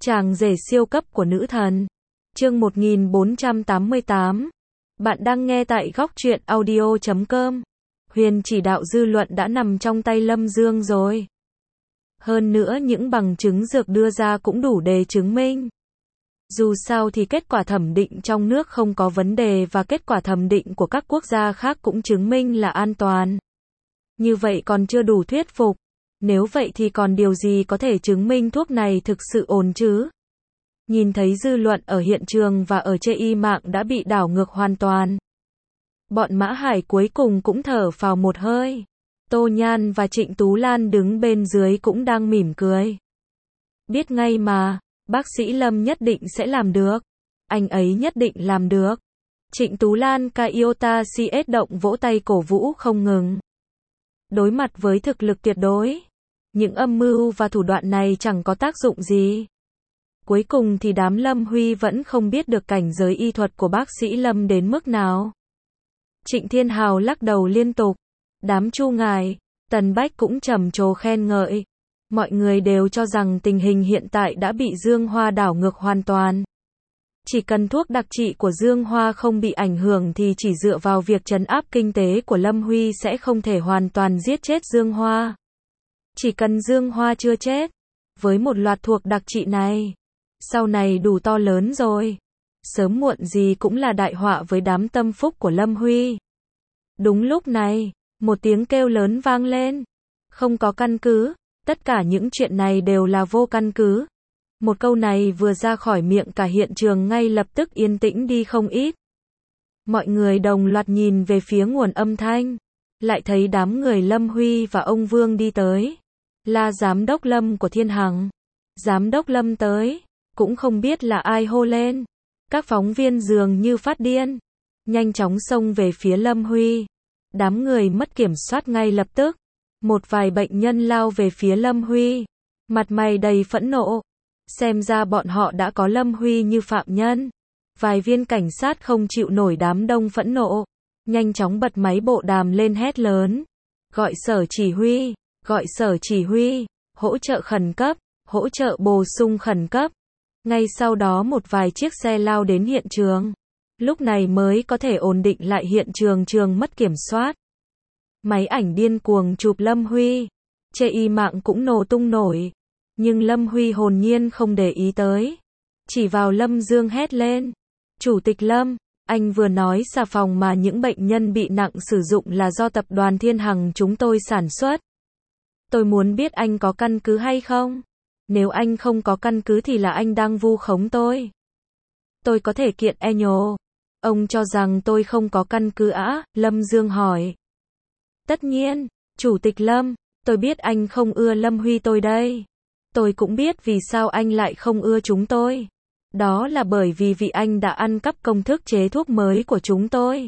Chàng rể siêu cấp của nữ thần. Chương 1488. Bạn đang nghe tại góc truyện audio.com. Huyền chỉ đạo dư luận đã nằm trong tay Lâm Dương rồi. Hơn nữa những bằng chứng dược đưa ra cũng đủ để chứng minh. Dù sao thì kết quả thẩm định trong nước không có vấn đề và kết quả thẩm định của các quốc gia khác cũng chứng minh là an toàn. Như vậy còn chưa đủ thuyết phục. Nếu vậy thì còn điều gì có thể chứng minh thuốc này thực sự ổn chứ? Nhìn thấy dư luận ở hiện trường và ở trên mạng đã bị đảo ngược hoàn toàn. Bọn Mã Hải cuối cùng cũng thở phào một hơi. Tô Nhan và Trịnh Tú Lan đứng bên dưới cũng đang mỉm cười. Biết ngay mà, bác sĩ Lâm nhất định sẽ làm được. Anh ấy nhất định làm được. Trịnh Tú Lan Iota CS động vỗ tay cổ vũ không ngừng. Đối mặt với thực lực tuyệt đối, những âm mưu và thủ đoạn này chẳng có tác dụng gì. Cuối cùng thì đám Lâm Huy vẫn không biết được cảnh giới y thuật của bác sĩ Lâm đến mức nào. Trịnh Thiên Hào lắc đầu liên tục. Đám Chu Ngài, Tần Bách cũng trầm trồ khen ngợi. Mọi người đều cho rằng tình hình hiện tại đã bị Dương Hoa đảo ngược hoàn toàn. Chỉ cần thuốc đặc trị của Dương Hoa không bị ảnh hưởng thì chỉ dựa vào việc trấn áp kinh tế của Lâm Huy sẽ không thể hoàn toàn giết chết Dương Hoa. Chỉ cần Dương Hoa chưa chết, với một loạt thuộc đặc trị này, sau này đủ to lớn rồi. Sớm muộn gì cũng là đại họa với đám tâm phúc của Lâm Huy. Đúng lúc này, một tiếng kêu lớn vang lên. Không có căn cứ, tất cả những chuyện này đều là vô căn cứ. Một câu này vừa ra khỏi miệng cả hiện trường ngay lập tức yên tĩnh đi không ít. Mọi người đồng loạt nhìn về phía nguồn âm thanh. Lại thấy đám người Lâm Huy và ông Vương đi tới. Là giám đốc Lâm của Thiên Hằng. Giám đốc Lâm tới, cũng không biết là ai hô lên. Các phóng viên dường như phát điên. Nhanh chóng xông về phía Lâm Huy. Đám người mất kiểm soát ngay lập tức. Một vài bệnh nhân lao về phía Lâm Huy. Mặt mày đầy phẫn nộ. Xem ra bọn họ đã có Lâm Huy như phạm nhân. Vài viên cảnh sát không chịu nổi đám đông phẫn nộ. Nhanh chóng bật máy bộ đàm lên hét lớn. Gọi sở chỉ huy, gọi sở chỉ huy, hỗ trợ khẩn cấp, hỗ trợ bổ sung khẩn cấp. Ngay sau đó một vài chiếc xe lao đến hiện trường. Lúc này mới có thể ổn định lại hiện trường mất kiểm soát. Máy ảnh điên cuồng chụp Lâm Huy. Trên mạng cũng nổ tung nổi. Nhưng Lâm Huy hồn nhiên không để ý tới. Chỉ vào Lâm Dương hét lên. Chủ tịch Lâm, anh vừa nói xà phòng mà những bệnh nhân bị nặng sử dụng là do tập đoàn Thiên Hằng chúng tôi sản xuất. Tôi muốn biết anh có căn cứ hay không? Nếu anh không có căn cứ thì là anh đang vu khống tôi. Tôi có thể kiện nhồ. Ông cho rằng tôi không có căn cứ á? Lâm Dương hỏi. Tất nhiên, Chủ tịch Lâm, tôi biết anh không ưa Lâm Huy tôi đây. Tôi cũng biết vì sao anh lại không ưa chúng tôi. Đó là bởi vì anh đã ăn cắp công thức chế thuốc mới của chúng tôi.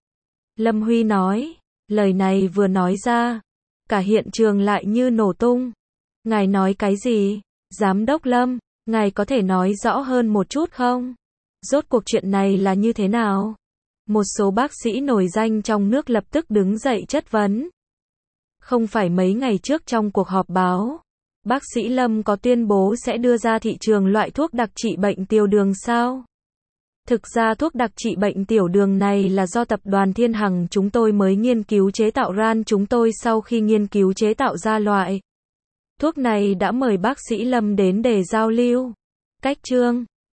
Lâm Huy nói. Lời này vừa nói ra, cả hiện trường lại như nổ tung. Ngài nói cái gì? Giám đốc Lâm, ngài có thể nói rõ hơn một chút không? Rốt cuộc chuyện này là như thế nào? Một số bác sĩ nổi danh trong nước lập tức đứng dậy chất vấn. Không phải mấy ngày trước trong cuộc họp báo, bác sĩ Lâm có tuyên bố sẽ đưa ra thị trường loại thuốc đặc trị bệnh tiểu đường sao? Thực ra thuốc đặc trị bệnh tiểu đường này là do tập đoàn Thiên Hằng chúng tôi mới nghiên cứu chế tạo ra. Chúng tôi sau khi nghiên cứu chế tạo ra loại thuốc này đã mời bác sĩ Lâm đến để giao lưu. Cách chương